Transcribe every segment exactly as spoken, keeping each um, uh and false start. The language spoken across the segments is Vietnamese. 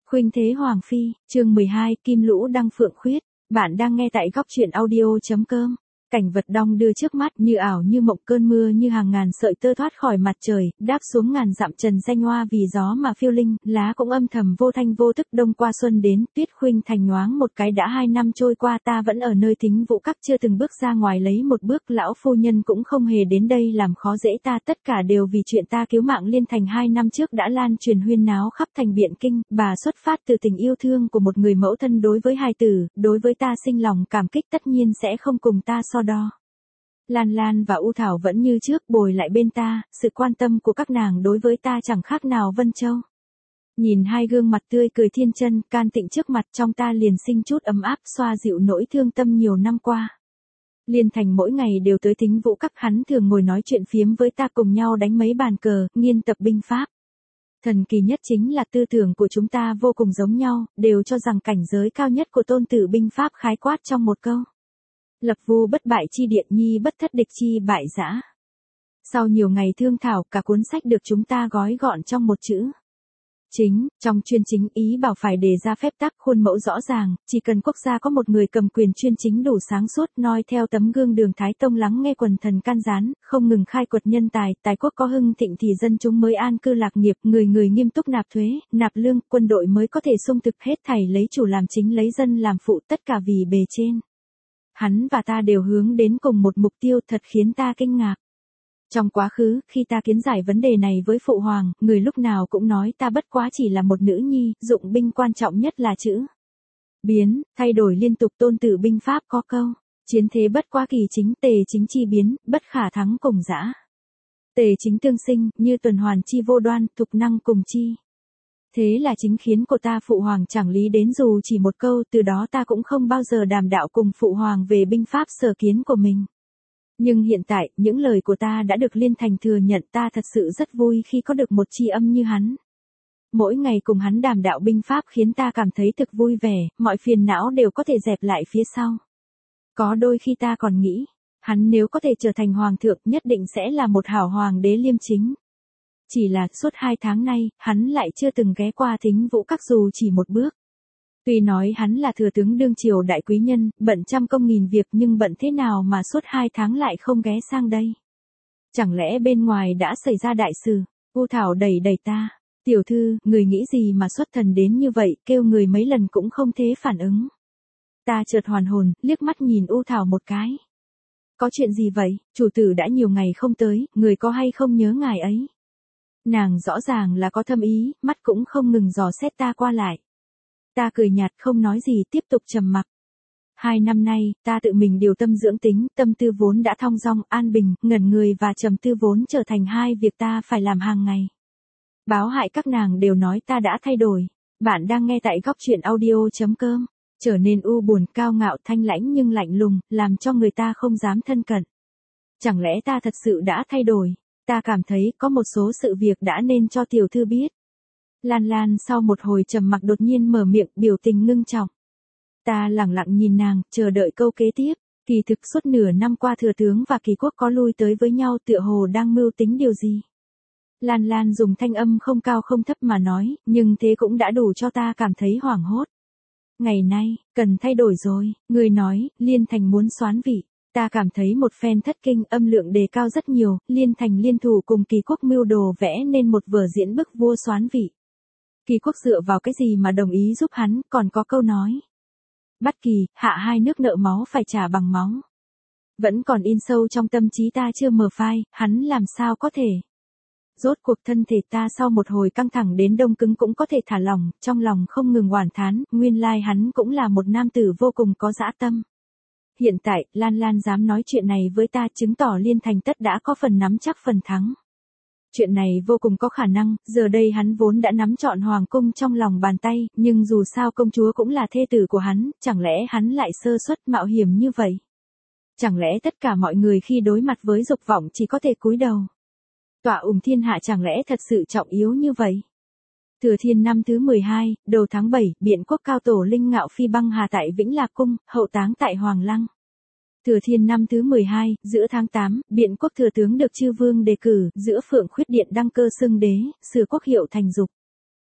Khuynh Thế Hoàng Phi, chương mười hai, Kim Lũ Đăng Phượng Khuyết. Bạn đang nghe tại góc truyện audio chấm com. Cảnh vật đong đưa trước mắt như ảo như mộng, cơn mưa như hàng ngàn sợi tơ thoát khỏi mặt trời, đáp xuống ngàn dặm trần danh hoa vì gió mà phiêu linh, lá cũng âm thầm vô thanh vô tức. Đông qua xuân đến, Tuyết Khuynh Thành nhoáng một cái đã hai năm trôi qua, ta vẫn ở nơi Thính Vũ Các chưa từng bước ra ngoài lấy một bước, lão phu nhân cũng không hề đến đây làm khó dễ ta, tất cả đều vì chuyện ta cứu mạng Liên Thành hai năm trước đã lan truyền huyên náo khắp thành Biện Kinh. Bà xuất phát từ tình yêu thương của một người mẫu thân đối với hài tử, đối với ta sinh lòng cảm kích, tất nhiên sẽ không cùng ta so đo. Lan Lan và U Thảo vẫn như trước bồi lại bên ta, sự quan tâm của các nàng đối với ta chẳng khác nào Vân Châu. Nhìn hai gương mặt tươi cười thiên chân, can tịnh trước mặt, trong ta liền sinh chút ấm áp, xoa dịu nỗi thương tâm nhiều năm qua. Liên Thành mỗi ngày đều tới Thính Vũ Các, hắn thường ngồi nói chuyện phiếm với ta, cùng nhau đánh mấy bàn cờ, nghiên tập binh pháp. Thần kỳ nhất chính là tư tưởng của chúng ta vô cùng giống nhau, đều cho rằng cảnh giới cao nhất của tôn tử binh pháp khái quát trong một câu: lập vu bất bại chi điện, nhi bất thất địch chi bại dã. Sau nhiều ngày thương thảo, cả cuốn sách được chúng ta gói gọn trong một chữ chính. Trong chuyên chính, ý bảo phải đề ra phép tắc, khuôn mẫu rõ ràng, chỉ cần quốc gia có một người cầm quyền chuyên chính đủ sáng suốt, noi theo tấm gương Đường Thái Tông, lắng nghe quần thần can gián, không ngừng khai quật nhân tài, tài quốc có hưng thịnh thì dân chúng mới an cư lạc nghiệp, người người nghiêm túc nạp thuế, nạp lương, quân đội mới có thể sung thực, hết thảy lấy chủ làm chính, lấy dân làm phụ, tất cả vì bề trên. Hắn và ta đều hướng đến cùng một mục tiêu, thật khiến ta kinh ngạc. Trong quá khứ, khi ta kiến giải vấn đề này với phụ hoàng, người lúc nào cũng nói ta bất quá chỉ là một nữ nhi, dụng binh quan trọng nhất là chữ biến, thay đổi liên tục. Tôn tử binh pháp có câu: chiến thế bất quá kỳ chính, tề chính chi biến, bất khả thắng cùng dã. Tề chính tương sinh, như tuần hoàn chi vô đoan, thục năng cùng chi. Thế là chính khiến của ta phụ hoàng chẳng lý đến dù chỉ một câu, từ đó ta cũng không bao giờ đàm đạo cùng phụ hoàng về binh pháp sở kiến của mình. Nhưng hiện tại, những lời của ta đã được Liên Thành thừa nhận, ta thật sự rất vui khi có được một tri âm như hắn. Mỗi ngày cùng hắn đàm đạo binh pháp khiến ta cảm thấy thực vui vẻ, mọi phiền não đều có thể dẹp lại phía sau. Có đôi khi ta còn nghĩ, hắn nếu có thể trở thành hoàng thượng, nhất định sẽ là một hảo hoàng đế liêm chính. Chỉ là, suốt hai tháng nay, hắn lại chưa từng ghé qua Thính Vũ Các dù chỉ một bước. Tuy nói hắn là thừa tướng đương triều đại quý nhân, bận trăm công nghìn việc, nhưng bận thế nào mà suốt hai tháng lại không ghé sang đây? Chẳng lẽ bên ngoài đã xảy ra đại sự? U Thảo đẩy đẩy ta: tiểu thư, người nghĩ gì mà xuất thần đến như vậy, kêu người mấy lần cũng không thế phản ứng. Ta chợt hoàn hồn, liếc mắt nhìn U Thảo một cái. Có chuyện gì vậy, chủ tử đã nhiều ngày không tới, người có hay không nhớ ngài ấy? Nàng rõ ràng là có thâm ý, mắt cũng không ngừng dò xét ta qua lại. Ta cười nhạt không nói gì, tiếp tục trầm mặc. Hai năm nay, ta tự mình điều tâm dưỡng tính, tâm tư vốn đã thong dong, an bình, ngẩn người và trầm tư vốn trở thành hai việc ta phải làm hàng ngày. Báo hại các nàng đều nói ta đã thay đổi. Bạn đang nghe tại góc truyện audio chấm com. Trở nên u buồn, cao ngạo, thanh lãnh nhưng lạnh lùng, làm cho người ta không dám thân cận. Chẳng lẽ ta thật sự đã thay đổi? Ta cảm thấy có một số sự việc đã nên cho tiểu thư biết. Lan Lan sau một hồi trầm mặc đột nhiên mở miệng, biểu tình ngưng trọng. Ta lẳng lặng nhìn nàng, chờ đợi câu kế tiếp. Kỳ thực suốt nửa năm qua thừa tướng và Kỳ Quốc có lui tới với nhau, tựa hồ đang mưu tính điều gì. Lan Lan dùng thanh âm không cao không thấp mà nói, nhưng thế cũng đã đủ cho ta cảm thấy hoảng hốt. Ngày nay, cần thay đổi rồi, người nói, Liên Thành muốn soán vị. Ta cảm thấy một phen thất kinh, âm lượng đề cao rất nhiều, Liên Thành liên thủ cùng Kỳ Quốc mưu đồ vẽ nên một vở diễn bức vua soán vị. Kỳ Quốc dựa vào cái gì mà đồng ý giúp hắn, còn có câu nói: bắt kỳ, hạ hai nước nợ máu phải trả bằng máu. Vẫn còn in sâu trong tâm trí ta chưa mờ phai, hắn làm sao có thể. Rốt cuộc thân thể ta sau một hồi căng thẳng đến đông cứng cũng có thể thả lỏng, trong lòng không ngừng oản thán, nguyên lai hắn cũng là một nam tử vô cùng có dã tâm. Hiện tại, Lan Lan dám nói chuyện này với ta, chứng tỏ Liên Thành tất đã có phần nắm chắc phần thắng. Chuyện này vô cùng có khả năng, giờ đây hắn vốn đã nắm trọn hoàng cung trong lòng bàn tay, nhưng dù sao công chúa cũng là thê tử của hắn, chẳng lẽ hắn lại sơ suất mạo hiểm như vậy? Chẳng lẽ tất cả mọi người khi đối mặt với dục vọng chỉ có thể cúi đầu? Tọa ủng thiên hạ chẳng lẽ thật sự trọng yếu như vậy? Thừa Thiên năm thứ mười hai, đầu tháng bảy, Biện Quốc cao tổ Linh Ngạo Phi băng hà tại Vĩnh Lạc Cung, hậu táng tại Hoàng Lăng. Thừa Thiên năm thứ mười hai, giữa tháng tám, Biện Quốc thừa tướng được chư vương đề cử, giữa Phượng Khuyết Điện đăng cơ xưng đế, sửa quốc hiệu thành Dục.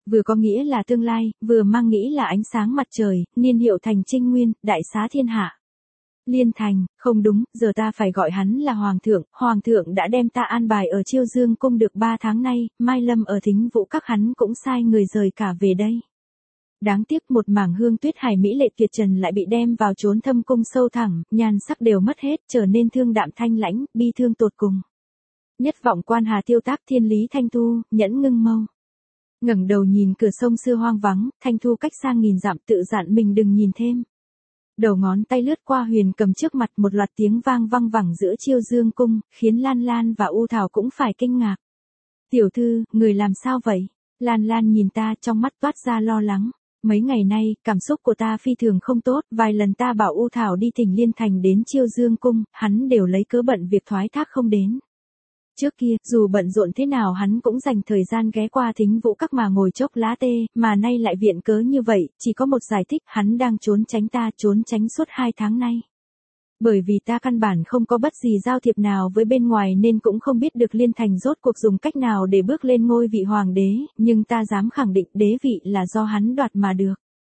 Vừa có nghĩa là tương lai, vừa mang nghĩ là ánh sáng mặt trời, niên hiệu thành Trinh Nguyên, đại xá thiên hạ. Liên Thành, không đúng, giờ ta phải gọi hắn là Hoàng thượng, Hoàng thượng đã đem ta an bài ở Chiêu Dương cung được ba tháng nay, Mai Lâm ở Thính Vũ các hắn cũng sai người rời cả về đây. Đáng tiếc một mảng hương tuyết hải mỹ lệ tuyệt trần lại bị đem vào chốn thâm cung sâu thẳm, nhan sắc đều mất hết, trở nên thương đạm thanh lãnh, bi thương tột cùng. Nhất vọng quan hà tiêu tác thiên lý Thanh Thu, nhẫn ngưng mâu. Ngẩng đầu nhìn cửa sông xưa hoang vắng, Thanh Thu cách sang nghìn dặm tự dặn mình đừng nhìn thêm. Đầu ngón tay lướt qua huyền cầm trước mặt, một loạt tiếng vang văng vẳng giữa Chiêu Dương cung, khiến Lan Lan và U Thảo cũng phải kinh ngạc. Tiểu thư, người làm sao vậy? Lan Lan nhìn ta, trong mắt toát ra lo lắng. Mấy ngày nay, cảm xúc của ta phi thường không tốt, vài lần ta bảo U Thảo đi thỉnh Liên Thành đến Chiêu Dương cung, hắn đều lấy cớ bận việc thoái thác không đến. Trước kia, dù bận rộn thế nào hắn cũng dành thời gian ghé qua Thính Vũ các mà ngồi chốc lá tê, mà nay lại viện cớ như vậy, chỉ có một giải thích, hắn đang trốn tránh ta, trốn tránh suốt hai tháng nay. Bởi vì ta căn bản không có bất gì giao thiệp nào với bên ngoài nên cũng không biết được Liên Thành rốt cuộc dùng cách nào để bước lên ngôi vị hoàng đế, nhưng ta dám khẳng định đế vị là do hắn đoạt mà được.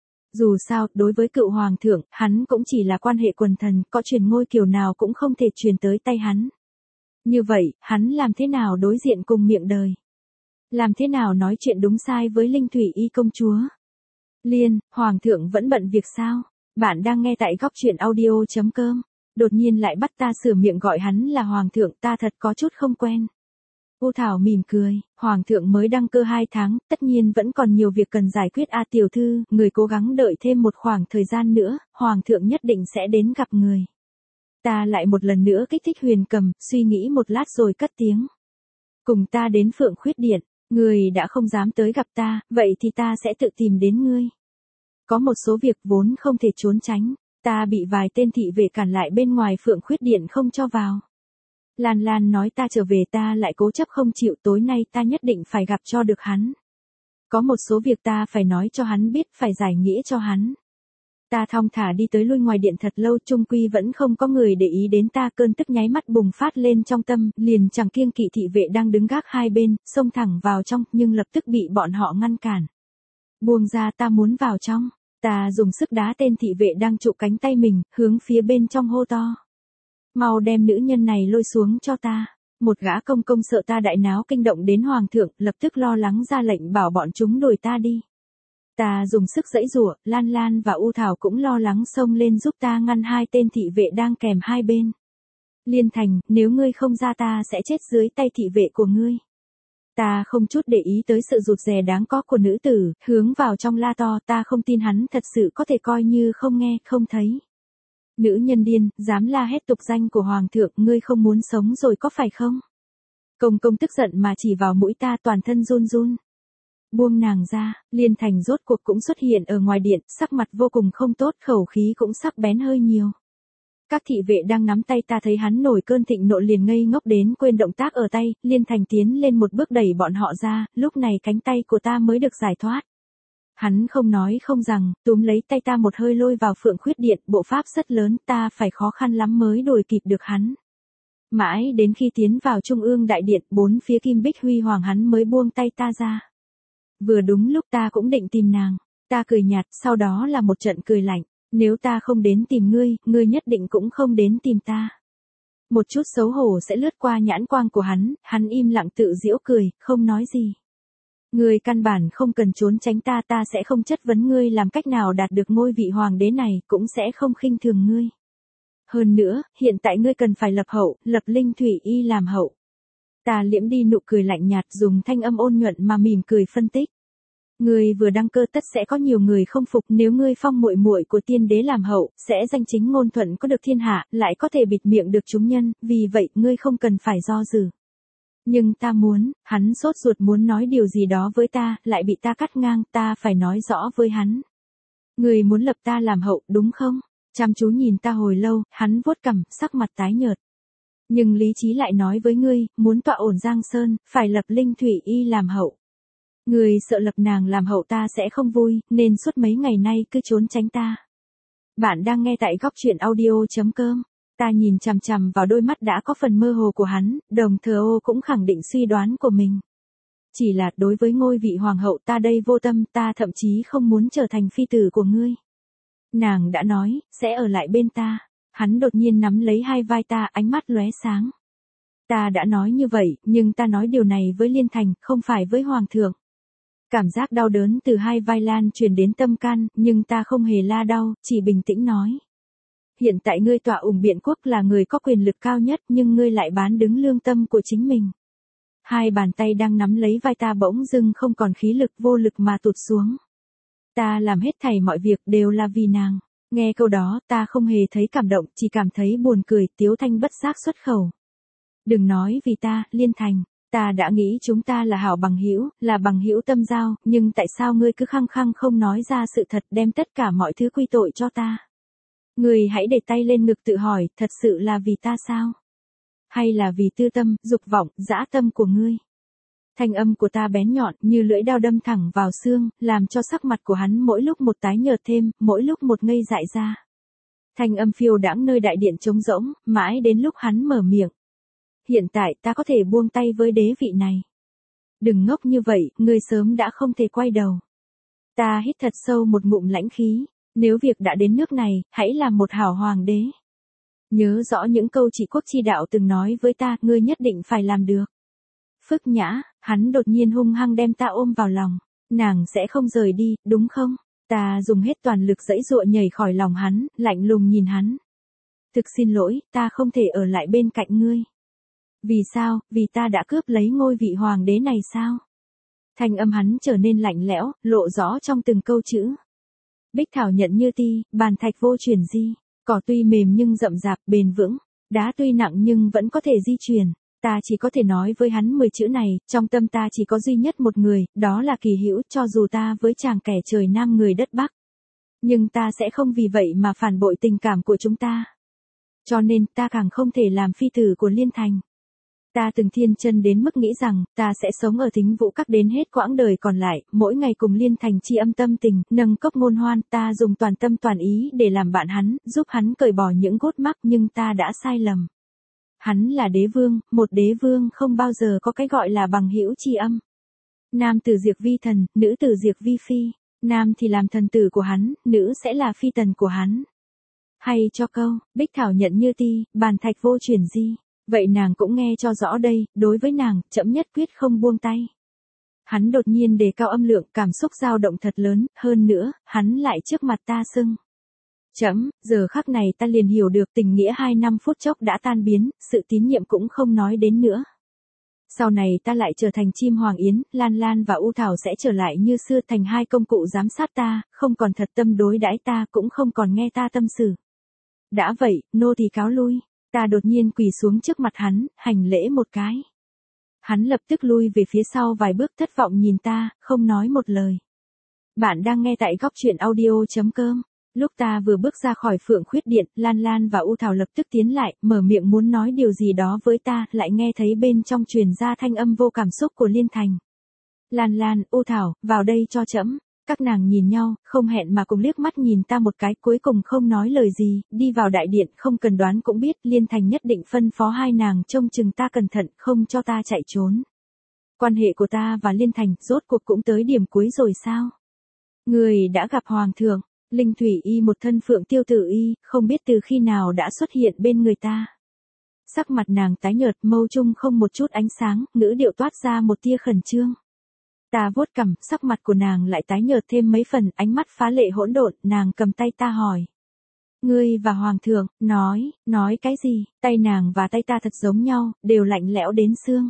Dù sao, đối với cựu hoàng thượng, hắn cũng chỉ là quan hệ quần thần, có truyền ngôi kiểu nào cũng không thể truyền tới tay hắn. Như vậy, hắn làm thế nào đối diện cùng miệng đời? Làm thế nào nói chuyện đúng sai với Linh Thủy Y công chúa? Liên, Hoàng thượng vẫn bận việc sao? Bạn đang nghe tại góc truyện audio chấm com. Đột nhiên lại bắt ta sửa miệng gọi hắn là Hoàng thượng, ta thật có chút không quen. U Thảo mỉm cười, Hoàng thượng mới đăng cơ hai tháng, tất nhiên vẫn còn nhiều việc cần giải quyết. A tiểu thư, người cố gắng đợi thêm một khoảng thời gian nữa, Hoàng thượng nhất định sẽ đến gặp người. Ta lại một lần nữa kích thích huyền cầm, suy nghĩ một lát rồi cất tiếng. Cùng ta đến Phượng Khuyết Điện, người đã không dám tới gặp ta, vậy thì ta sẽ tự tìm đến ngươi. Có một số việc vốn không thể trốn tránh, ta bị vài tên thị vệ cản lại bên ngoài Phượng Khuyết Điện không cho vào. Lan Lan nói ta trở về, ta lại cố chấp không chịu, tối nay ta nhất định phải gặp cho được hắn. Có một số việc ta phải nói cho hắn biết, phải giải nghĩa cho hắn. Ta thong thả đi tới lui ngoài điện thật lâu, chung quy vẫn không có người để ý đến ta, cơn tức nháy mắt bùng phát lên trong tâm, liền chẳng kiêng kỵ thị vệ đang đứng gác hai bên, xông thẳng vào trong, nhưng lập tức bị bọn họ ngăn cản. Buông ra, ta muốn vào trong. Ta dùng sức đá tên thị vệ đang trụ cánh tay mình, hướng phía bên trong hô to. Mau đem nữ nhân này lôi xuống cho ta. Một gã công công sợ ta đại náo kinh động đến hoàng thượng, lập tức lo lắng ra lệnh bảo bọn chúng đuổi ta đi. Ta dùng sức giãy giụa, Lan Lan và U Thảo cũng lo lắng xông lên giúp ta ngăn hai tên thị vệ đang kèm hai bên. Liên Thành, nếu ngươi không ra ta sẽ chết dưới tay thị vệ của ngươi. Ta không chút để ý tới sự rụt rè đáng có của nữ tử, hướng vào trong la to, ta không tin hắn thật sự có thể coi như không nghe, không thấy. Nữ nhân điên, dám la hét tục danh của hoàng thượng, ngươi không muốn sống rồi có phải không? Công công tức giận mà chỉ vào mũi ta, toàn thân run run. Buông nàng ra, Liên Thành rốt cuộc cũng xuất hiện ở ngoài điện, sắc mặt vô cùng không tốt, khẩu khí cũng sắc bén hơi nhiều. Các thị vệ đang nắm tay ta thấy hắn nổi cơn thịnh nộ liền ngây ngốc đến quên động tác ở tay, Liên Thành tiến lên một bước đẩy bọn họ ra, lúc này cánh tay của ta mới được giải thoát. Hắn không nói không rằng, túm lấy tay ta một hơi lôi vào Phượng Khuyết Điện, bộ pháp rất lớn, ta phải khó khăn lắm mới đuổi kịp được hắn. Mãi đến khi tiến vào Trung ương đại điện, bốn phía kim bích huy hoàng hắn mới buông tay ta ra. Vừa đúng lúc ta cũng định tìm nàng, ta cười nhạt, sau đó là một trận cười lạnh, nếu ta không đến tìm ngươi, ngươi nhất định cũng không đến tìm ta. Một chút xấu hổ sẽ lướt qua nhãn quang của hắn, hắn im lặng tự giễu cười, không nói gì. Ngươi căn bản không cần trốn tránh ta, ta sẽ không chất vấn ngươi làm cách nào đạt được ngôi vị hoàng đế này, cũng sẽ không khinh thường ngươi. Hơn nữa, hiện tại ngươi cần phải lập hậu, lập Linh Thủy Y làm hậu. Ta liễm đi nụ cười lạnh nhạt, dùng thanh âm ôn nhuận mà mỉm cười phân tích. Ngươi vừa đăng cơ tất sẽ có nhiều người không phục, nếu ngươi phong muội muội của tiên đế làm hậu, sẽ danh chính ngôn thuận có được thiên hạ, lại có thể bịt miệng được chúng nhân, vì vậy ngươi không cần phải do dự. Nhưng ta muốn, hắn sốt ruột muốn nói điều gì đó với ta, lại bị ta cắt ngang, ta phải nói rõ với hắn. Ngươi muốn lập ta làm hậu, đúng không? Chăm chú nhìn ta hồi lâu, hắn vuốt cằm, sắc mặt tái nhợt. Nhưng lý trí lại nói với ngươi, muốn tọa ổn Giang Sơn, phải lập Linh Thủy Y làm hậu. Ngươi sợ lập nàng làm hậu ta sẽ không vui, nên suốt mấy ngày nay cứ trốn tránh ta. Bạn đang nghe tại góc truyện audio chấm com. Ta nhìn chằm chằm vào đôi mắt đã có phần mơ hồ của hắn, đồng thời ô cũng khẳng định suy đoán của mình. chỉ là đối với ngôi vị hoàng hậu ta đây vô tâm, ta thậm chí không muốn trở thành phi tử của ngươi. Nàng đã nói, sẽ ở lại bên ta. Hắn đột nhiên nắm lấy hai vai ta, ánh mắt lóe sáng. Ta đã nói như vậy, nhưng ta nói điều này với Liên Thành, không phải với Hoàng thượng. Cảm giác đau đớn từ hai vai lan truyền đến tâm can, nhưng ta không hề la đau, chỉ bình tĩnh nói. Hiện tại ngươi tọa ủng biện quốc là người có quyền lực cao nhất, nhưng ngươi lại bán đứng lương tâm của chính mình. Hai bàn tay đang nắm lấy vai ta bỗng dưng không còn khí lực, vô lực mà tụt xuống. Ta làm hết thảy mọi việc đều là vì nàng. Nghe câu đó, ta không hề thấy cảm động, chỉ cảm thấy buồn cười, Tiếu Thanh bất giác xuất khẩu. Đừng nói vì ta, Liên Thành, ta đã nghĩ chúng ta là hảo bằng hữu, là bằng hữu tâm giao, nhưng tại sao ngươi cứ khăng khăng không nói ra sự thật, đem tất cả mọi thứ quy tội cho ta? Ngươi hãy để tay lên ngực tự hỏi, thật sự là vì ta sao? Hay là vì tư tâm, dục vọng, dã tâm của ngươi? Thanh âm của ta bén nhọn như lưỡi dao đâm thẳng vào xương, làm cho sắc mặt của hắn mỗi lúc một tái nhợt thêm, mỗi lúc một ngây dại ra. Thanh âm phiêu đãng nơi đại điện trống rỗng, mãi đến lúc hắn mở miệng. Hiện tại ta có thể buông tay với đế vị này. Đừng ngốc như vậy, ngươi sớm đã không thể quay đầu. Ta hít thật sâu một ngụm lãnh khí. Nếu việc đã đến nước này, hãy làm một hảo hoàng đế. Nhớ rõ những câu trị quốc chi đạo từng nói với ta, ngươi nhất định phải làm được. Phức Nhã, hắn đột nhiên hung hăng đem ta ôm vào lòng. Nàng sẽ không rời đi, đúng không? Ta dùng hết toàn lực giãy giụa nhảy khỏi lòng hắn, lạnh lùng nhìn hắn. Thực xin lỗi, ta không thể ở lại bên cạnh ngươi. Vì sao, vì ta đã cướp lấy ngôi vị hoàng đế này sao? Thanh âm hắn trở nên lạnh lẽo, lộ rõ trong từng câu chữ. Bích thảo nhận như ti, bàn thạch vô chuyển di. Cỏ tuy mềm nhưng rậm rạp, bền vững. Đá tuy nặng nhưng vẫn có thể di chuyển. Ta chỉ có thể nói với hắn mười chữ này, trong tâm ta chỉ có duy nhất một người, đó là Kỳ Hữu, cho dù ta với chàng kẻ trời nam người đất bắc. Nhưng ta sẽ không vì vậy mà phản bội tình cảm của chúng ta. Cho nên ta càng không thể làm phi tử của Liên Thành. Ta từng thiên chân đến mức nghĩ rằng, ta sẽ sống ở Thính Vũ Các đến hết quãng đời còn lại, mỗi ngày cùng Liên Thành tri âm tâm tình, nâng cốc ngôn hoan, ta dùng toàn tâm toàn ý để làm bạn hắn, giúp hắn cởi bỏ những gút mắc, nhưng ta đã sai lầm. Hắn là đế vương, một đế vương không bao giờ có cái gọi là bằng hữu tri âm. Nam tử diệt vi thần, nữ tử diệt vi phi, nam thì làm thần tử của hắn, nữ sẽ là phi tần của hắn. Hay cho câu, Bích thảo nhận như ti, bàn thạch vô chuyển di. Vậy nàng cũng nghe cho rõ đây, đối với nàng, trẫm nhất quyết không buông tay. Hắn đột nhiên đề cao âm lượng, cảm xúc dao động thật lớn, hơn nữa, hắn lại trước mặt ta sưng. Trẫm, giờ khắc này ta liền hiểu được tình nghĩa hai năm phút chốc đã tan biến, sự tín nhiệm cũng không nói đến nữa. Sau này ta lại trở thành chim hoàng yến, Lan Lan và U Thảo sẽ trở lại như xưa thành hai công cụ giám sát ta, không còn thật tâm đối đãi ta, cũng không còn nghe ta tâm sự. Đã vậy, nô tỳ cáo lui. Ta đột nhiên quỳ xuống trước mặt hắn, hành lễ một cái. Hắn lập tức lui về phía sau vài bước, thất vọng nhìn ta, không nói một lời. Bạn đang nghe tại góc truyện audio chấm com. Lúc ta vừa bước ra khỏi Phượng Khuyết Điện, Lan Lan và U Thảo lập tức tiến lại, mở miệng muốn nói điều gì đó với ta, lại nghe thấy bên trong truyền ra thanh âm vô cảm xúc của Liên Thành. Lan Lan, U Thảo, vào đây cho trẫm. Các nàng nhìn nhau, không hẹn mà cùng liếc mắt nhìn ta một cái, cuối cùng không nói lời gì, đi vào đại điện, không cần đoán cũng biết, Liên Thành nhất định phân phó hai nàng trông chừng ta cẩn thận, không cho ta chạy trốn. Quan hệ của ta và Liên Thành, rốt cuộc cũng tới điểm cuối rồi sao? Người đã gặp Hoàng thượng, Linh Thủy Y một thân Phượng Tiêu Tử Y, không biết từ khi nào đã xuất hiện bên người ta. Sắc mặt nàng tái nhợt, mâu trung không một chút ánh sáng, ngữ điệu toát ra một tia khẩn trương. Ta vuốt cằm, sắc mặt của nàng lại tái nhợt thêm mấy phần, ánh mắt phá lệ hỗn độn, nàng cầm tay ta hỏi. Ngươi và Hoàng thượng, nói, nói cái gì? Tay nàng và tay ta thật giống nhau, đều lạnh lẽo đến xương.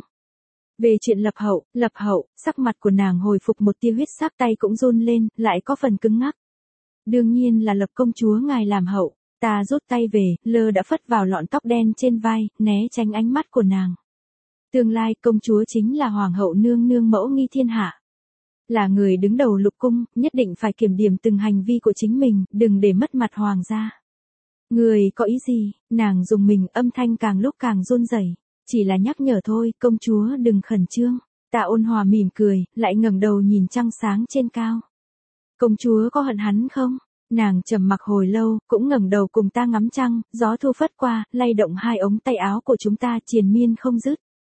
Về chuyện lập hậu, lập hậu, sắc mặt của nàng hồi phục một tia huyết sắc, tay cũng run lên, lại có phần cứng ngắc. Đương nhiên là lập công chúa ngài làm hậu. Ta rút tay về, lơ đã phất vào lọn tóc đen trên vai, né tránh ánh mắt của nàng. Tương lai công chúa chính là hoàng hậu nương nương mẫu nghi thiên hạ. Là người đứng đầu lục cung, nhất định phải kiểm điểm từng hành vi của chính mình, đừng để mất mặt hoàng gia. Người có ý gì? Nàng dùng mình, âm thanh càng lúc càng run rẩy. Chỉ là nhắc nhở thôi, công chúa đừng khẩn trương. Ta ôn hòa mỉm cười, lại ngẩng đầu nhìn trăng sáng trên cao. Công chúa có hận hắn không? Nàng trầm mặc hồi lâu, cũng ngẩng đầu cùng ta ngắm trăng, gió thu phất qua, lay động hai ống tay áo của chúng ta triền miên không dứt.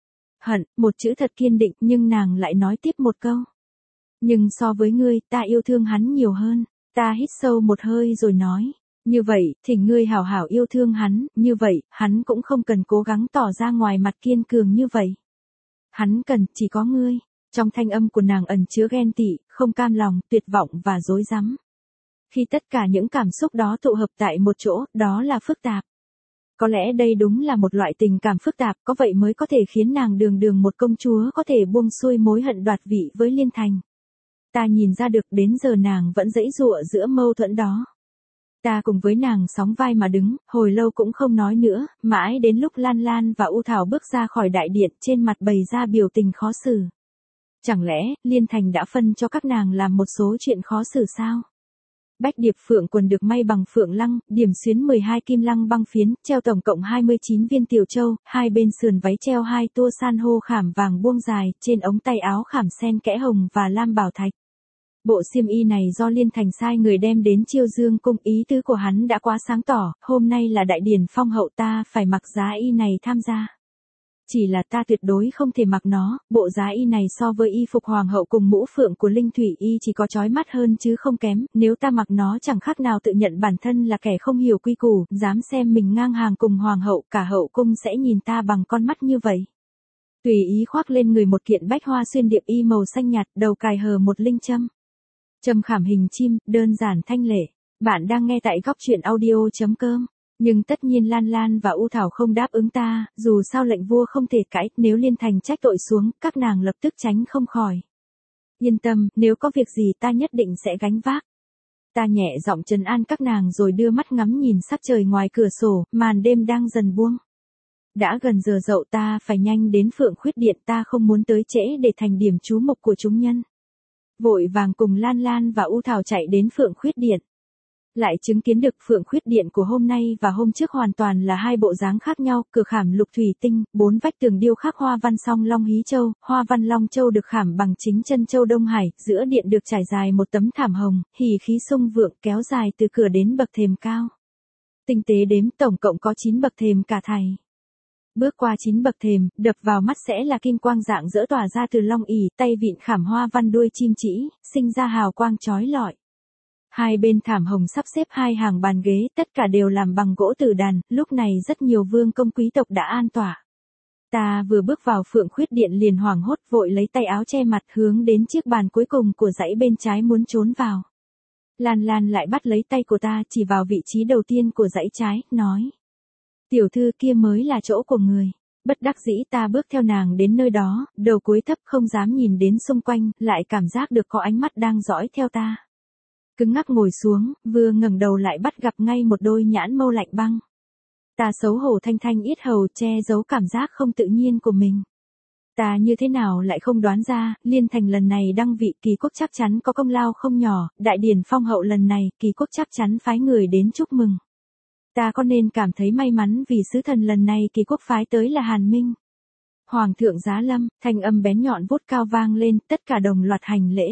hận, một chữ thật kiên định, nhưng nàng lại nói tiếp một câu. Nhưng so với ngươi, ta yêu thương hắn nhiều hơn. Ta hít sâu một hơi rồi nói. Như vậy, thỉnh ngươi hảo hảo yêu thương hắn, như vậy, hắn cũng không cần cố gắng tỏ ra ngoài mặt kiên cường như vậy. Hắn cần, chỉ có ngươi. Trong thanh âm của nàng ẩn chứa ghen tị, không cam lòng, tuyệt vọng và dối rắm. Khi tất cả những cảm xúc đó tụ hợp tại một chỗ, đó là phức tạp. Có lẽ đây đúng là một loại tình cảm phức tạp, có vậy mới có thể khiến nàng đường đường một công chúa có thể buông xuôi mối hận đoạt vị với Liên Thành. Ta nhìn ra được đến giờ nàng vẫn giãy giụa giữa mâu thuẫn đó. Ta cùng với nàng sóng vai mà đứng, hồi lâu cũng không nói nữa, mãi đến lúc Lan Lan và U Thảo bước ra khỏi đại điện trên mặt bày ra biểu tình khó xử. Chẳng lẽ, Liên Thành đã phân cho các nàng làm một số chuyện khó xử sao? Bách điệp phượng quần được may bằng phượng lăng, điểm xuyến mười hai kim lăng băng phiến, treo tổng cộng hai mươi chín viên tiểu châu, hai bên sườn váy treo hai tua san hô khảm vàng buông dài, trên ống tay áo khảm sen kẽ hồng và lam bảo thạch. Bộ xiêm y này do Liên Thành sai người đem đến Chiêu Dương cung, ý tứ của hắn đã quá sáng tỏ, hôm nay là đại điển phong hậu ta phải mặc giá y này tham gia. Chỉ là ta tuyệt đối không thể mặc nó, bộ giá y này so với y phục hoàng hậu cùng mũ phượng của Linh Thủy y chỉ có chói mắt hơn chứ không kém, nếu ta mặc nó chẳng khác nào tự nhận bản thân là kẻ không hiểu quy củ, dám xem mình ngang hàng cùng hoàng hậu, cả hậu cung sẽ nhìn ta bằng con mắt như vậy. Tùy ý khoác lên người một kiện bách hoa xuyên điệp y màu xanh nhạt, đầu cài hờ một linh châm. Châm khảm hình chim, đơn giản thanh lệ. Bạn đang nghe tại góc truyện audio chấm com. Nhưng tất nhiên Lan Lan và U Thảo không đáp ứng ta, dù sao lệnh vua không thể cãi, nếu Liên Thành trách tội xuống, các nàng lập tức tránh không khỏi. Yên tâm, nếu có việc gì ta nhất định sẽ gánh vác. Ta nhẹ giọng trấn an các nàng rồi đưa mắt ngắm nhìn sắc trời ngoài cửa sổ, màn đêm đang dần buông. Đã gần giờ dậu ta phải nhanh đến Phượng Khuyết Điện, ta không muốn tới trễ để thành điểm chú mục của chúng nhân. Vội vàng cùng Lan Lan và U Thảo chạy đến Phượng Khuyết Điện. Lại chứng kiến được Phượng Khuyết Điện của hôm nay và hôm trước hoàn toàn là hai bộ dáng khác nhau, cửa khảm lục thủy tinh, bốn vách tường điêu khắc hoa văn song long hí châu, hoa văn long châu được khảm bằng chính chân châu Đông Hải, giữa điện được trải dài một tấm thảm hồng, hỉ khí sung vượng kéo dài từ cửa đến bậc thềm cao. Tinh tế đếm tổng cộng có chín bậc thềm cả thảy. Bước qua chín bậc thềm, đập vào mắt sẽ là kim quang rạng rỡ tỏa ra từ long ỷ, tay vịn khảm hoa văn đuôi chim chỉ, sinh ra hào quang chói lọi. Hai bên thảm hồng sắp xếp hai hàng bàn ghế, tất cả đều làm bằng gỗ tử đàn, lúc này rất nhiều vương công quý tộc đã an tọa. Ta vừa bước vào Phượng Khuyết Điện liền hoảng hốt vội lấy tay áo che mặt hướng đến chiếc bàn cuối cùng của dãy bên trái muốn trốn vào. Lan Lan lại bắt lấy tay của ta chỉ vào vị trí đầu tiên của dãy trái, nói. Tiểu thư kia mới là chỗ của người. Bất đắc dĩ ta bước theo nàng đến nơi đó, đầu cúi thấp không dám nhìn đến xung quanh, lại cảm giác được có ánh mắt đang dõi theo ta. Cứng ngắc ngồi xuống, vừa ngẩng đầu lại bắt gặp ngay một đôi nhãn mâu lạnh băng. Ta xấu hổ thanh thanh yết hầu che giấu cảm giác không tự nhiên của mình. Ta như thế nào lại không đoán ra, Liên Thành lần này đăng vị Kỳ Quốc chắc chắn có công lao không nhỏ, đại điển phong hậu lần này Kỳ Quốc chắc chắn phái người đến chúc mừng. Ta có nên cảm thấy may mắn vì sứ thần lần này Kỳ Quốc phái tới là Hàn Minh. Hoàng thượng giá lâm, thanh âm bén nhọn vút cao vang lên, tất cả đồng loạt hành lễ.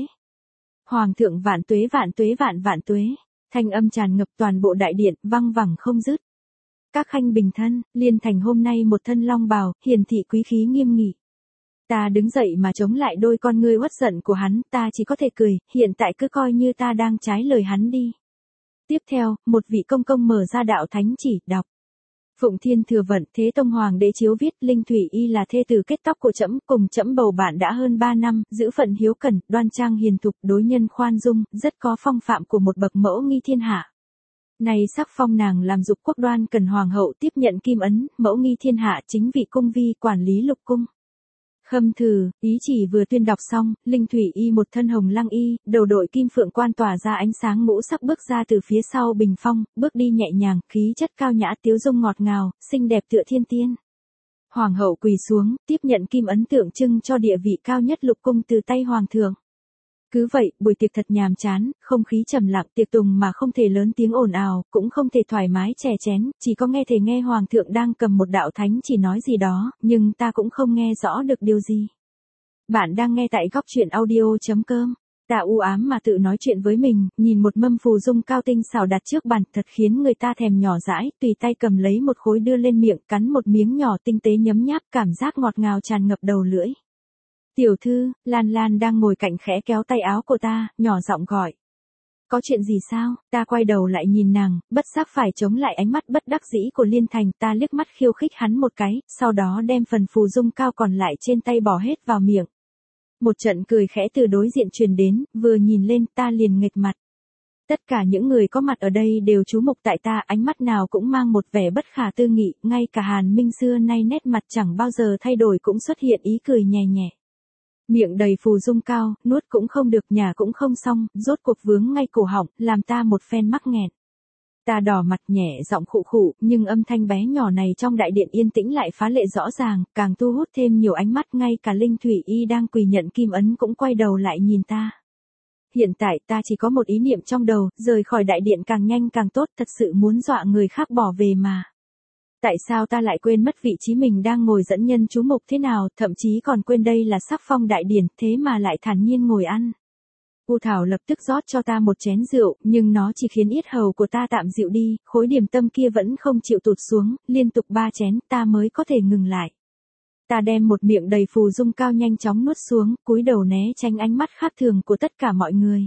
Hoàng thượng vạn tuế vạn tuế vạn vạn tuế, thanh âm tràn ngập toàn bộ đại điện, văng vẳng không dứt. Các khanh bình thân, Liên Thành hôm nay một thân long bào, hiền thị quý khí nghiêm nghị. Ta đứng dậy mà chống lại đôi con ngươi uất giận của hắn, ta chỉ có thể cười, hiện tại cứ coi như ta đang trái lời hắn đi. Tiếp theo, một vị công công mở ra đạo thánh chỉ, đọc. Phụng Thiên Thừa Vận, Thế Tông Hoàng đế chiếu viết, Linh Thủy y là thê tử kết tóc của trẫm, cùng trẫm bầu bạn đã hơn ba năm, giữ phận hiếu cẩn, đoan trang hiền thục, đối nhân khoan dung, rất có phong phạm của một bậc mẫu nghi thiên hạ. Này sắc phong nàng làm dục quốc đoan cần hoàng hậu tiếp nhận kim ấn, mẫu nghi thiên hạ chính vị cung vi quản lý lục cung. Khâm thử, ý chỉ vừa tuyên đọc xong, Linh Thủy y một thân hồng lăng y, đầu đội kim phượng quan tỏa ra ánh sáng ngũ sắc bước ra từ phía sau bình phong, bước đi nhẹ nhàng, khí chất cao nhã tiếu dung ngọt ngào, xinh đẹp tựa thiên tiên. Hoàng hậu quỳ xuống, tiếp nhận kim ấn tượng trưng cho địa vị cao nhất lục cung từ tay hoàng thượng. Cứ vậy, buổi tiệc thật nhàm chán, không khí trầm lặng, tiệc tùng mà không thể lớn tiếng ồn ào, cũng không thể thoải mái chè chén, chỉ có nghe thể nghe hoàng thượng đang cầm một đạo thánh chỉ nói gì đó, nhưng ta cũng không nghe rõ được điều gì. Bạn đang nghe tại góc truyện audio chấm com. Ta u ám mà tự nói chuyện với mình, nhìn một mâm phù dung cao tinh xảo đặt trước bàn, thật khiến người ta thèm nhỏ dãi, tùy tay cầm lấy một khối đưa lên miệng, cắn một miếng nhỏ tinh tế nhấm nháp, cảm giác ngọt ngào tràn ngập đầu lưỡi. Tiểu thư, Lan Lan đang ngồi cạnh khẽ kéo tay áo của ta, nhỏ giọng gọi. Có chuyện gì sao? Ta quay đầu lại nhìn nàng, bất giác phải chống lại ánh mắt bất đắc dĩ của Liên Thành, ta liếc mắt khiêu khích hắn một cái, sau đó đem phần phù dung cao còn lại trên tay bỏ hết vào miệng. Một trận cười khẽ từ đối diện truyền đến, vừa nhìn lên ta liền nghệch mặt. Tất cả những người có mặt ở đây đều chú mục tại ta, ánh mắt nào cũng mang một vẻ bất khả tư nghị, ngay cả Hàn Minh xưa nay nét mặt chẳng bao giờ thay đổi cũng xuất hiện ý cười nhẹ nhẹ. Miệng đầy phù dung cao, nuốt cũng không được, nhả cũng không xong, rốt cuộc vướng ngay cổ họng, làm ta một phen mắc nghẹn. Ta đỏ mặt nhẹ giọng khụ khụ, nhưng âm thanh bé nhỏ này trong đại điện yên tĩnh lại phá lệ rõ ràng, càng thu hút thêm nhiều ánh mắt, ngay cả Linh Thủy Y đang quỳ nhận kim ấn cũng quay đầu lại nhìn ta. Hiện tại ta chỉ có một ý niệm trong đầu, rời khỏi đại điện càng nhanh càng tốt, thật sự muốn dọa người khác bỏ về mà. Tại sao ta lại quên mất vị trí mình đang ngồi dẫn nhân chú mục thế nào, thậm chí còn quên đây là sắc phong đại điển, thế mà lại thản nhiên ngồi ăn. U Thảo lập tức rót cho ta một chén rượu, nhưng nó chỉ khiến yết hầu của ta tạm dịu đi, khối điểm tâm kia vẫn không chịu tụt xuống, liên tục ba chén ta mới có thể ngừng lại. Ta đem một miệng đầy phù dung cao nhanh chóng nuốt xuống, cúi đầu né tránh ánh mắt khác thường của tất cả mọi người.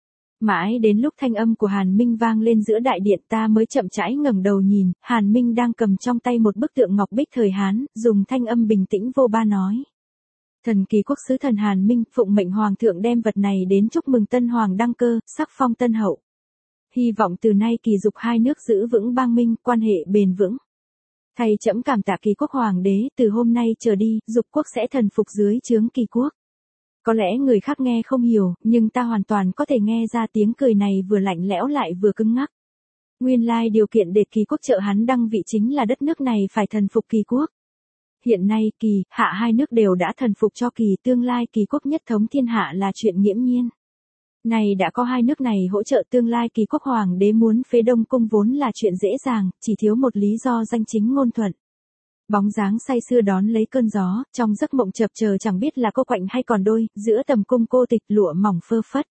Mãi đến lúc thanh âm của Hàn Minh vang lên giữa đại điện ta mới chậm rãi ngẩng đầu nhìn, Hàn Minh đang cầm trong tay một bức tượng ngọc bích thời Hán, dùng thanh âm bình tĩnh vô ba nói. Thần Kỳ Quốc sứ thần Hàn Minh, phụng mệnh Hoàng thượng đem vật này đến chúc mừng Tân Hoàng đăng cơ, sắc phong Tân Hậu. Hy vọng từ nay Kỳ dục hai nước giữ vững bang minh, quan hệ bền vững. Thầy trẫm cảm tạ Kỳ Quốc Hoàng đế, từ hôm nay trở đi, dục quốc sẽ thần phục dưới trướng Kỳ Quốc. Có lẽ người khác nghe không hiểu, nhưng ta hoàn toàn có thể nghe ra tiếng cười này vừa lạnh lẽo lại vừa cứng ngắc. Nguyên lai điều kiện để Kỳ Quốc trợ hắn đăng vị chính là đất nước này phải thần phục Kỳ Quốc. Hiện nay Kỳ, Hạ hai nước đều đã thần phục cho Kỳ, tương lai Kỳ Quốc nhất thống thiên hạ là chuyện nghiễm nhiên. Này đã có hai nước này hỗ trợ, tương lai Kỳ Quốc Hoàng đế muốn phế Đông Cung vốn là chuyện dễ dàng, chỉ thiếu một lý do danh chính ngôn thuận. Bóng dáng say sưa đón lấy cơn gió, trong giấc mộng chập chờn chẳng biết là cô quạnh hay còn đôi, giữa tầm cung cô tịch lụa mỏng phơ phất.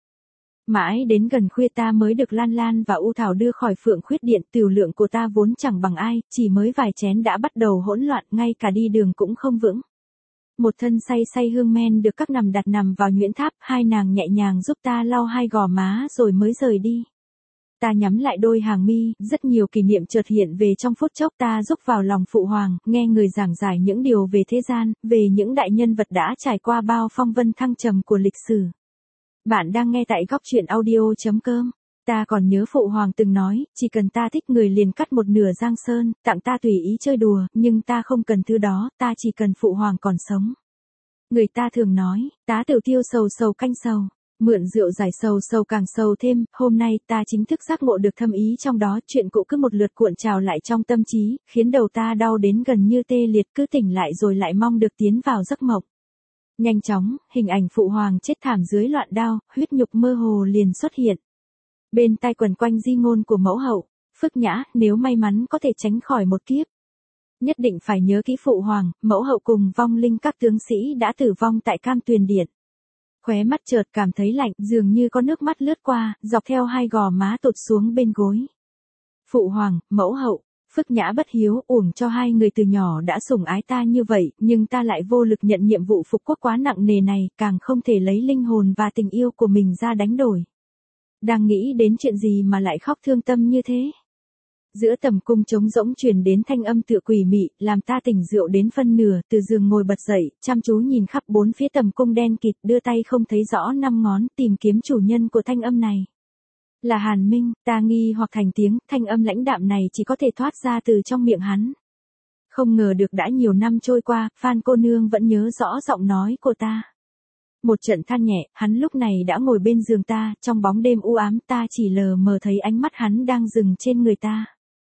Mãi đến gần khuya ta mới được Lan Lan và U Thảo đưa khỏi Phượng Khuyết Điện, tiểu lượng của ta vốn chẳng bằng ai, chỉ mới vài chén đã bắt đầu hỗn loạn, ngay cả đi đường cũng không vững. Một thân say say hương men được các nằm đặt nằm vào nhuyễn tháp, hai nàng nhẹ nhàng giúp ta lau hai gò má rồi mới rời đi. Ta nhắm lại đôi hàng mi, rất nhiều kỷ niệm chợt hiện về trong phút chốc, ta rúc vào lòng phụ hoàng, nghe người giảng giải những điều về thế gian, về những đại nhân vật đã trải qua bao phong vân thăng trầm của lịch sử. Bạn đang nghe tại góc truyện audio chấm com. Ta còn nhớ phụ hoàng từng nói, chỉ cần ta thích người liền cắt một nửa giang sơn, tặng ta tùy ý chơi đùa, nhưng ta không cần thứ đó, ta chỉ cần phụ hoàng còn sống. Người ta thường nói, tá tiểu tiêu sầu sầu canh sầu. Mượn rượu giải sầu sầu càng sầu thêm, hôm nay ta chính thức giác ngộ được thâm ý trong đó, chuyện cũ cứ một lượt cuộn trào lại trong tâm trí, khiến đầu ta đau đến gần như tê liệt, cứ tỉnh lại rồi lại mong được tiến vào giấc mộng. Nhanh chóng, hình ảnh phụ hoàng chết thảm dưới loạn đao, huyết nhục mơ hồ liền xuất hiện. Bên tai quần quanh di ngôn của mẫu hậu, Phước Nhã, nếu may mắn có thể tránh khỏi một kiếp. Nhất định phải nhớ kỹ phụ hoàng, mẫu hậu cùng vong linh các tướng sĩ đã tử vong tại Cam Tuyền Điện. Khóe mắt chợt cảm thấy lạnh, dường như có nước mắt lướt qua, dọc theo hai gò má tụt xuống bên gối. Phụ hoàng, mẫu hậu, Phước Nhã bất hiếu, uổng cho hai người từ nhỏ đã sủng ái ta như vậy, nhưng ta lại vô lực nhận nhiệm vụ phục quốc quá nặng nề này, càng không thể lấy linh hồn và tình yêu của mình ra đánh đổi. Đang nghĩ đến chuyện gì mà lại khóc thương tâm như thế? Giữa tầm cung trống rỗng truyền đến thanh âm tựa quỷ mị, làm ta tỉnh rượu đến phân nửa, từ giường ngồi bật dậy, chăm chú nhìn khắp bốn phía tầm cung đen kịt, đưa tay không thấy rõ năm ngón, tìm kiếm chủ nhân của thanh âm này. Là Hàn Minh, ta nghi hoặc thành tiếng, thanh âm lãnh đạm này chỉ có thể thoát ra từ trong miệng hắn. Không ngờ được đã nhiều năm trôi qua, Phan cô nương vẫn nhớ rõ giọng nói của ta. Một trận than nhẹ, hắn lúc này đã ngồi bên giường ta, trong bóng đêm u ám ta chỉ lờ mờ thấy ánh mắt hắn đang dừng trên người ta.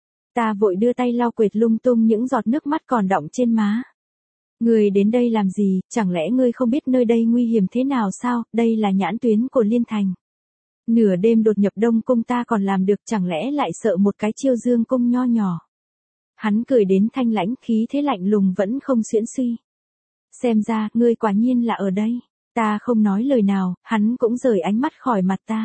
Ta vội đưa tay lau quệt lung tung những giọt nước mắt còn đọng trên má. Ngươi đến đây làm gì, chẳng lẽ ngươi không biết nơi đây nguy hiểm thế nào sao, đây là nhãn tuyến của Liên Thành. Nửa đêm đột nhập Đông Cung ta còn làm được, chẳng lẽ lại sợ một cái Chiêu Dương Cung nho nhỏ. Hắn cười đến thanh lãnh, khí thế lạnh lùng vẫn không xuyễn suy. Xem ra, ngươi quả nhiên là ở đây. Ta không nói lời nào, hắn cũng rời ánh mắt khỏi mặt ta.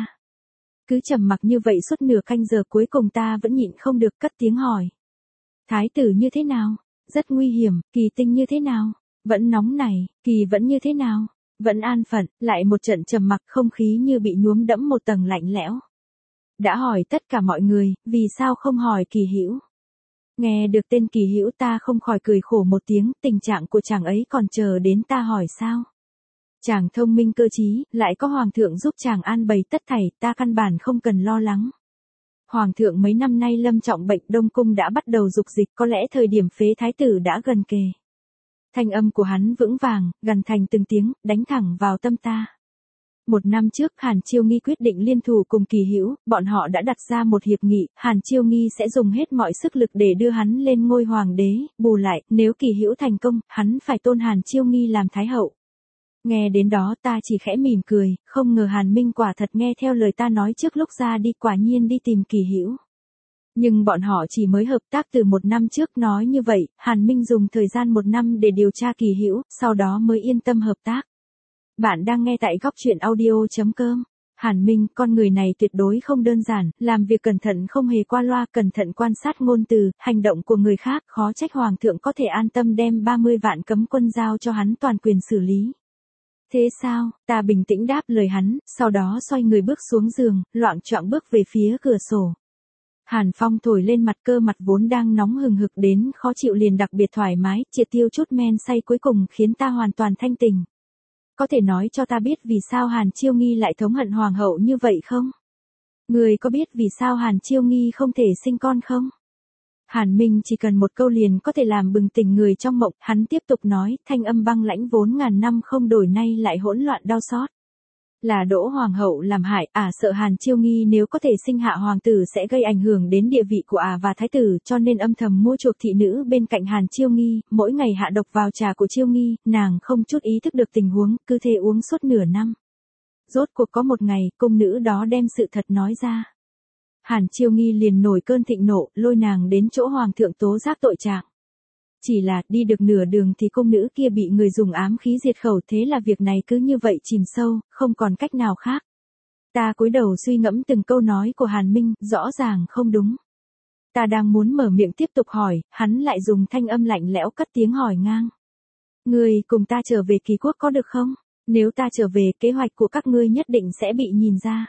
Cứ trầm mặc như vậy suốt nửa canh giờ, cuối cùng ta vẫn nhịn không được cất tiếng hỏi. Thái tử như thế nào? Rất nguy hiểm. Kỳ Tinh như thế nào? Vẫn nóng này. Kỳ Vẫn như thế nào? Vẫn an phận. Lại một trận trầm mặc, không khí như bị nhuốm đẫm một tầng lạnh lẽo. Đã hỏi tất cả mọi người, vì sao không hỏi Kỳ Hữu? Nghe được tên Kỳ Hữu ta không khỏi cười khổ một tiếng, tình trạng của chàng ấy còn chờ đến ta hỏi sao? Chàng thông minh cơ trí, lại có hoàng thượng giúp chàng an bày tất thảy, ta căn bản không cần lo lắng. Hoàng thượng mấy năm nay lâm trọng bệnh, Đông Cung đã bắt đầu dục dịch, có lẽ thời điểm phế thái tử đã gần kề. Thanh âm của hắn vững vàng, gần thành từng tiếng, đánh thẳng vào tâm ta. Một năm trước Hàn Chiêu Nghi quyết định liên thủ cùng Kỳ Hữu, bọn họ đã đặt ra một hiệp nghị, Hàn Chiêu Nghi sẽ dùng hết mọi sức lực để đưa hắn lên ngôi hoàng đế, bù lại, nếu Kỳ Hữu thành công, hắn phải tôn Hàn Chiêu Nghi làm thái hậu. Nghe đến đó ta chỉ khẽ mỉm cười, không ngờ Hàn Minh quả thật nghe theo lời ta nói trước lúc ra đi, quả nhiên đi tìm Kỳ Hữu. Nhưng bọn họ chỉ mới hợp tác từ một năm trước, nói như vậy, Hàn Minh dùng thời gian một năm để điều tra Kỳ Hữu, sau đó mới yên tâm hợp tác. Bạn đang nghe tại góc truyện audio chấm com. Hàn Minh, con người này tuyệt đối không đơn giản, làm việc cẩn thận không hề qua loa, cẩn thận quan sát ngôn từ, hành động của người khác, khó trách Hoàng thượng có thể an tâm đem ba mươi vạn cấm quân giao cho hắn toàn quyền xử lý. Thế sao? Ta bình tĩnh đáp lời hắn, sau đó xoay người bước xuống giường, loạng choạng bước về phía cửa sổ. Hàn phong thổi lên mặt, cơ mặt vốn đang nóng hừng hực đến khó chịu liền đặc biệt thoải mái, triệt tiêu chút men say cuối cùng khiến ta hoàn toàn thanh tỉnh. Có thể nói cho ta biết vì sao Hàn Chiêu Nghi lại thống hận hoàng hậu như vậy không? Người có biết vì sao Hàn Chiêu Nghi không thể sinh con không? Hàn Minh chỉ cần một câu liền có thể làm bừng tỉnh người trong mộng, hắn tiếp tục nói, thanh âm băng lãnh vốn ngàn năm không đổi nay lại hỗn loạn đau xót. Là Đỗ hoàng hậu làm hại, ả à, sợ Hàn Chiêu Nghi nếu có thể sinh hạ hoàng tử sẽ gây ảnh hưởng đến địa vị của ả à và thái tử, cho nên âm thầm mua chuộc thị nữ bên cạnh Hàn Chiêu Nghi, mỗi ngày hạ độc vào trà của Chiêu Nghi, nàng không chút ý thức được tình huống, cứ thế uống suốt nửa năm. Rốt cuộc có một ngày, cung nữ đó đem sự thật nói ra. Hàn Chiêu Nghi liền nổi cơn thịnh nộ, lôi nàng đến chỗ hoàng thượng tố giác tội trạng. Chỉ là, đi được nửa đường thì cung nữ kia bị người dùng ám khí diệt khẩu, thế là việc này cứ như vậy chìm sâu, không còn cách nào khác. Ta cúi đầu suy ngẫm từng câu nói của Hàn Minh, rõ ràng không đúng. Ta đang muốn mở miệng tiếp tục hỏi, hắn lại dùng thanh âm lạnh lẽo cất tiếng hỏi ngang. Ngươi cùng ta trở về Kỳ Quốc có được không? Nếu ta trở về, kế hoạch của các ngươi nhất định sẽ bị nhìn ra.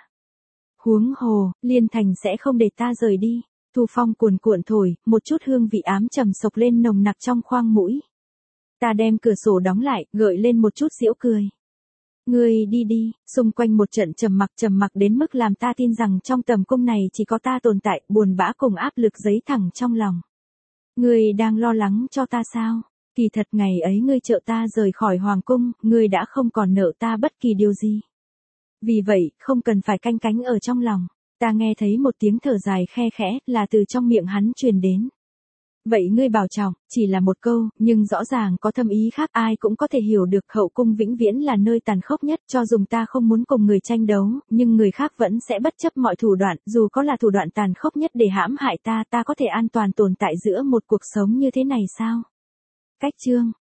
Huống hồ, Liên Thành sẽ không để ta rời đi. Thu phong cuồn cuộn thổi, một chút hương vị ám trầm sộc lên nồng nặc trong khoang mũi. Ta đem cửa sổ đóng lại, gợi lên một chút giễu cười. Ngươi đi đi, xung quanh một trận trầm mặc trầm mặc đến mức làm ta tin rằng trong tầm cung này chỉ có ta tồn tại, buồn bã cùng áp lực dấy thẳng trong lòng. Ngươi đang lo lắng cho ta sao? Kỳ thật ngày ấy ngươi trợ ta rời khỏi hoàng cung, ngươi đã không còn nợ ta bất kỳ điều gì. Vì vậy, không cần phải canh cánh ở trong lòng. Ta nghe thấy một tiếng thở dài khe khẽ, là từ trong miệng hắn truyền đến. Vậy ngươi bảo trọng, chỉ là một câu, nhưng rõ ràng có thâm ý khác, ai cũng có thể hiểu được. Hậu cung vĩnh viễn là nơi tàn khốc nhất, cho dù ta không muốn cùng người tranh đấu, nhưng người khác vẫn sẽ bất chấp mọi thủ đoạn, dù có là thủ đoạn tàn khốc nhất để hãm hại ta, ta có thể an toàn tồn tại giữa một cuộc sống như thế này sao? Cách chương